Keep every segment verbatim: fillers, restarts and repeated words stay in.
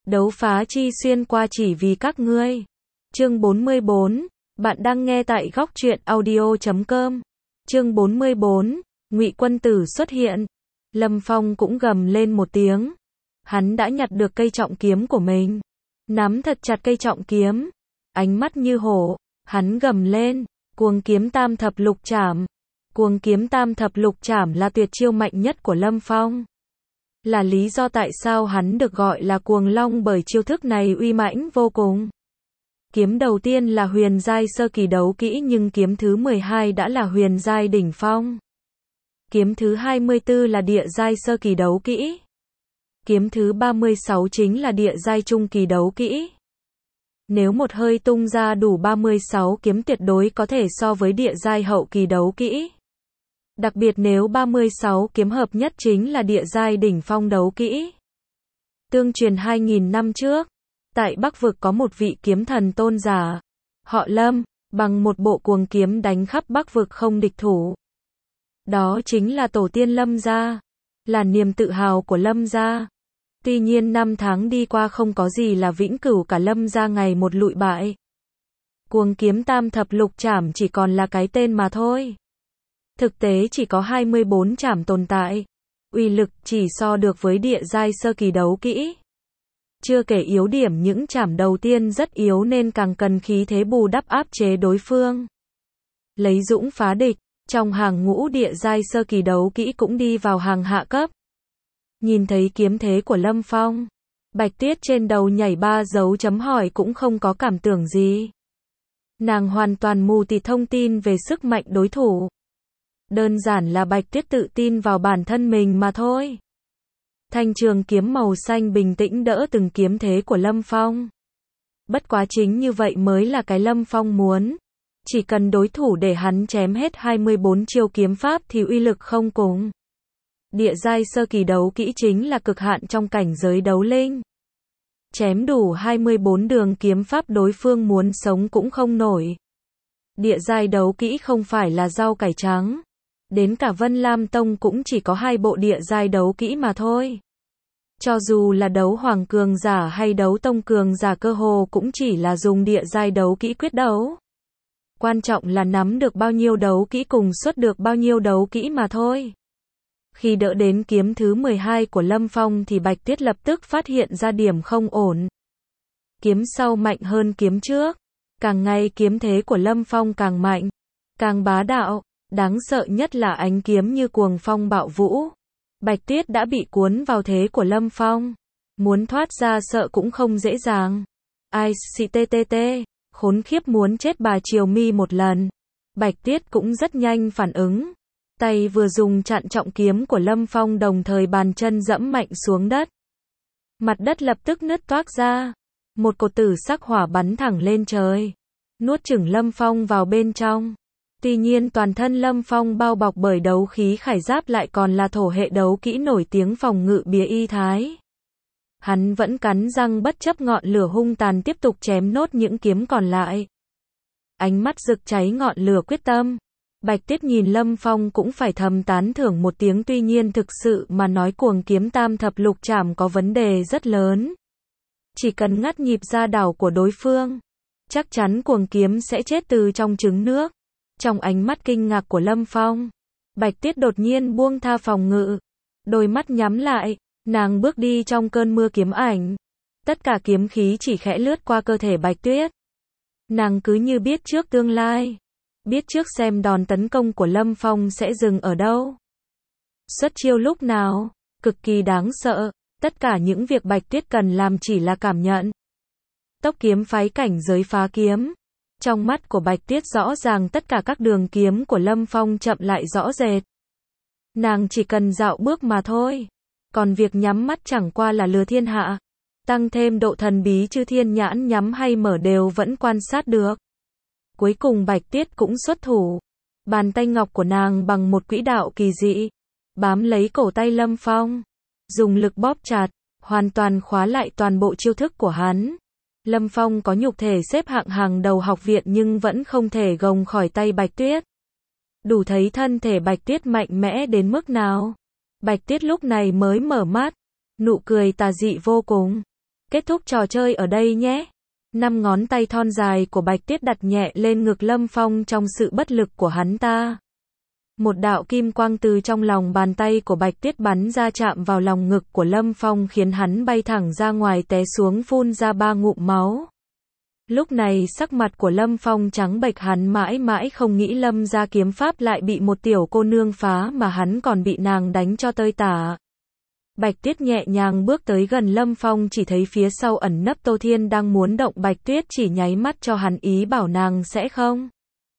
Đấu phá chi xuyên qua chỉ vì các ngươi. Chương bốn mươi bốn, bạn đang nghe tại góc truyện audio chấm com. Chương bốn mươi bốn, Ngụy Quân Tử xuất hiện. Lâm Phong cũng gầm lên một tiếng. Hắn đã nhặt được cây trọng kiếm của mình, nắm thật chặt cây trọng kiếm, ánh mắt như hổ, hắn gầm lên, Cuồng kiếm tam thập lục trảm. Cuồng kiếm tam thập lục trảm là tuyệt chiêu mạnh nhất của Lâm Phong. Là lý do tại sao hắn được gọi là Cuồng Long, bởi chiêu thức này uy mãnh vô cùng. Kiếm đầu tiên là huyền giai sơ kỳ đấu kỹ, nhưng kiếm thứ mười hai đã là huyền giai đỉnh phong. Kiếm thứ hai mươi tư là địa giai sơ kỳ đấu kỹ. Kiếm thứ ba mươi sáu chính là địa giai trung kỳ đấu kỹ. Nếu một hơi tung ra đủ ba mươi sáu kiếm tuyệt đối có thể so với địa giai hậu kỳ đấu kỹ. Đặc biệt nếu ba mươi sáu kiếm hợp nhất chính là địa giai đỉnh phong đấu kỹ. Tương truyền hai nghìn năm trước, tại Bắc vực có một vị kiếm thần tôn giả, họ Lâm, bằng một bộ cuồng kiếm đánh khắp Bắc vực không địch thủ. Đó chính là tổ tiên Lâm gia, là niềm tự hào của Lâm gia. Tuy nhiên năm tháng đi qua không có gì là vĩnh cửu cả, Lâm gia ngày một lụi bại. Cuồng kiếm tam thập lục trảm chỉ còn là cái tên mà thôi. Thực tế chỉ có hai mươi bốn trảm tồn tại. Uy lực chỉ so được với địa giai sơ kỳ đấu kỹ. Chưa kể yếu điểm, những trảm đầu tiên rất yếu nên càng cần khí thế bù đắp áp chế đối phương. Lấy dũng phá địch, trong hàng ngũ địa giai sơ kỳ đấu kỹ cũng đi vào hàng hạ cấp. Nhìn thấy kiếm thế của Lâm Phong, Bạch Tuyết trên đầu nhảy ba dấu chấm hỏi cũng không có cảm tưởng gì. Nàng hoàn toàn mù tịt thông tin về sức mạnh đối thủ. Đơn giản là Bạch Tuyết tự tin vào bản thân mình mà thôi. Thanh trường kiếm màu xanh bình tĩnh đỡ từng kiếm thế của Lâm Phong. Bất quá chính như vậy mới là cái Lâm Phong muốn. Chỉ cần đối thủ để hắn chém hết hai mươi bốn chiêu kiếm pháp thì uy lực không cùng. Địa giai sơ kỳ đấu kỹ chính là cực hạn trong cảnh giới đấu linh. Chém đủ hai mươi bốn đường kiếm pháp đối phương muốn sống cũng không nổi. Địa giai đấu kỹ không phải là rau cải trắng. Đến cả Vân Lam Tông cũng chỉ có hai bộ địa giai đấu kỹ mà thôi. Cho dù là đấu hoàng cường giả hay đấu tông cường giả cơ hồ cũng chỉ là dùng địa giai đấu kỹ quyết đấu. Quan trọng là nắm được bao nhiêu đấu kỹ cùng xuất được bao nhiêu đấu kỹ mà thôi. Khi đỡ đến kiếm thứ mười hai của Lâm Phong thì Bạch Tuyết lập tức phát hiện ra điểm không ổn. Kiếm sau mạnh hơn kiếm trước. Càng ngày kiếm thế của Lâm Phong càng mạnh, càng bá đạo. Đáng sợ nhất là ánh kiếm như cuồng phong bạo vũ. Bạch Tuyết đã bị cuốn vào thế của Lâm Phong. Muốn thoát ra sợ cũng không dễ dàng. Ai xì tê tê tê, khốn khiếp, muốn chết bà Triều Mi một lần. Bạch Tuyết cũng rất nhanh phản ứng. Tay vừa dùng chặn trọng kiếm của Lâm Phong, đồng thời bàn chân dẫm mạnh xuống đất. Mặt đất lập tức nứt toác ra. Một cột tử sắc hỏa bắn thẳng lên trời, nuốt chửng Lâm Phong vào bên trong. Tuy nhiên toàn thân Lâm Phong bao bọc bởi đấu khí khải giáp lại còn là thổ hệ đấu kỹ nổi tiếng phòng ngự bía y thái. Hắn vẫn cắn răng bất chấp ngọn lửa hung tàn tiếp tục chém nốt những kiếm còn lại. Ánh mắt rực cháy ngọn lửa quyết tâm. Bạch Tuyết nhìn Lâm Phong cũng phải thầm tán thưởng một tiếng, tuy nhiên thực sự mà nói cuồng kiếm tam thập lục trảm có vấn đề rất lớn. Chỉ cần ngắt nhịp ra đảo của đối phương, chắc chắn cuồng kiếm sẽ chết từ trong trứng nước. Trong ánh mắt kinh ngạc của Lâm Phong, Bạch Tuyết đột nhiên buông tha phòng ngự. Đôi mắt nhắm lại, nàng bước đi trong cơn mưa kiếm ảnh. Tất cả kiếm khí chỉ khẽ lướt qua cơ thể Bạch Tuyết. Nàng cứ như biết trước tương lai. Biết trước xem đòn tấn công của Lâm Phong sẽ dừng ở đâu. Xuất chiêu lúc nào, cực kỳ đáng sợ. Tất cả những việc Bạch Tuyết cần làm chỉ là cảm nhận. Tốc kiếm phái cảnh giới phá kiếm. Trong mắt của Bạch Tuyết rõ ràng tất cả các đường kiếm của Lâm Phong chậm lại rõ rệt. Nàng chỉ cần dạo bước mà thôi. Còn việc nhắm mắt chẳng qua là lừa thiên hạ. Tăng thêm độ thần bí chư thiên nhãn nhắm hay mở đều vẫn quan sát được. Cuối cùng Bạch Tuyết cũng xuất thủ. Bàn tay ngọc của nàng bằng một quỹ đạo kỳ dị, bám lấy cổ tay Lâm Phong. Dùng lực bóp chặt, hoàn toàn khóa lại toàn bộ chiêu thức của hắn. Lâm Phong có nhục thể xếp hạng hàng đầu học viện nhưng vẫn không thể gồng khỏi tay Bạch Tuyết. Đủ thấy thân thể Bạch Tuyết mạnh mẽ đến mức nào. Bạch Tuyết lúc này mới mở mắt, nụ cười tà dị vô cùng. Kết thúc trò chơi ở đây nhé. Năm ngón tay thon dài của Bạch Tuyết đặt nhẹ lên ngực Lâm Phong trong sự bất lực của hắn ta. Một đạo kim quang từ trong lòng bàn tay của Bạch Tuyết bắn ra chạm vào lòng ngực của Lâm Phong khiến hắn bay thẳng ra ngoài té xuống phun ra ba ngụm máu. Lúc này sắc mặt của Lâm Phong trắng bệch, hắn mãi mãi không nghĩ Lâm gia kiếm pháp lại bị một tiểu cô nương phá mà hắn còn bị nàng đánh cho tơi tả. Bạch Tuyết nhẹ nhàng bước tới gần Lâm Phong, chỉ thấy phía sau ẩn nấp Tô Thiên đang muốn động. Bạch Tuyết chỉ nháy mắt cho hắn ý bảo nàng sẽ không.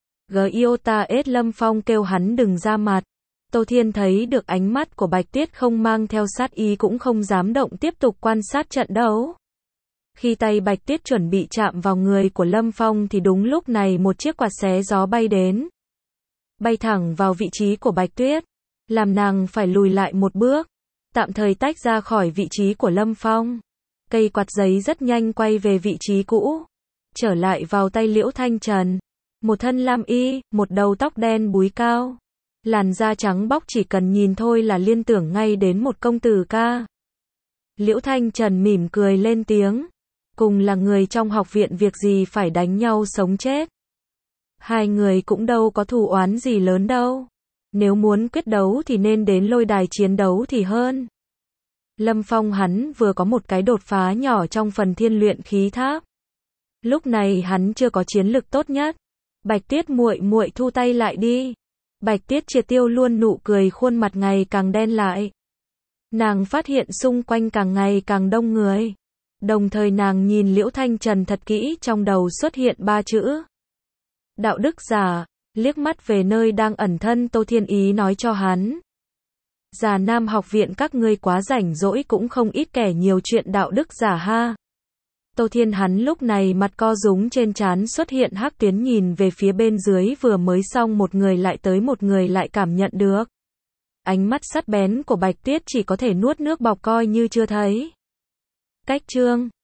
Giota S Lâm Phong kêu hắn đừng ra mặt. Tô Thiên thấy được ánh mắt của Bạch Tuyết không mang theo sát ý cũng không dám động, tiếp tục quan sát trận đấu. Khi tay Bạch Tuyết chuẩn bị chạm vào người của Lâm Phong thì đúng lúc này một chiếc quạt xé gió bay đến. Bay thẳng vào vị trí của Bạch Tuyết, làm nàng phải lùi lại một bước, tạm thời tách ra khỏi vị trí của Lâm Phong. Cây quạt giấy rất nhanh quay về vị trí cũ, trở lại vào tay Liễu Thanh Trần. Một thân lam y, một đầu tóc đen búi cao, làn da trắng bóc, chỉ cần nhìn thôi là liên tưởng ngay đến một công tử ca. Liễu Thanh Trần mỉm cười lên tiếng, cùng là người trong học viện việc gì phải đánh nhau sống chết. Hai người cũng đâu có thù oán gì lớn đâu. Nếu muốn quyết đấu thì nên đến lôi đài chiến đấu thì hơn. Lâm Phong hắn vừa có một cái đột phá nhỏ trong phần thiên luyện khí tháp. Lúc này hắn chưa có chiến lực tốt nhất. Bạch Tuyết muội muội thu tay lại đi. Bạch Tuyết triệt tiêu luôn nụ cười, khuôn mặt ngày càng đen lại. Nàng phát hiện xung quanh càng ngày càng đông người. Đồng thời nàng nhìn Liễu Thanh Trần thật kỹ, trong đầu xuất hiện ba chữ. Đạo đức giả, liếc mắt về nơi đang ẩn thân Tô Thiên, ý nói cho hắn. Già Nam học viện các ngươi quá rảnh rỗi, cũng không ít kẻ nhiều chuyện đạo đức giả ha. Tô Thiên hắn lúc này mặt co rúm, trên trán xuất hiện hắc tuyến, nhìn về phía bên dưới, vừa mới xong một người lại tới một người, lại cảm nhận được ánh mắt sắc bén của Bạch Tuyết, chỉ có thể nuốt nước bọt coi như chưa thấy. Cách chương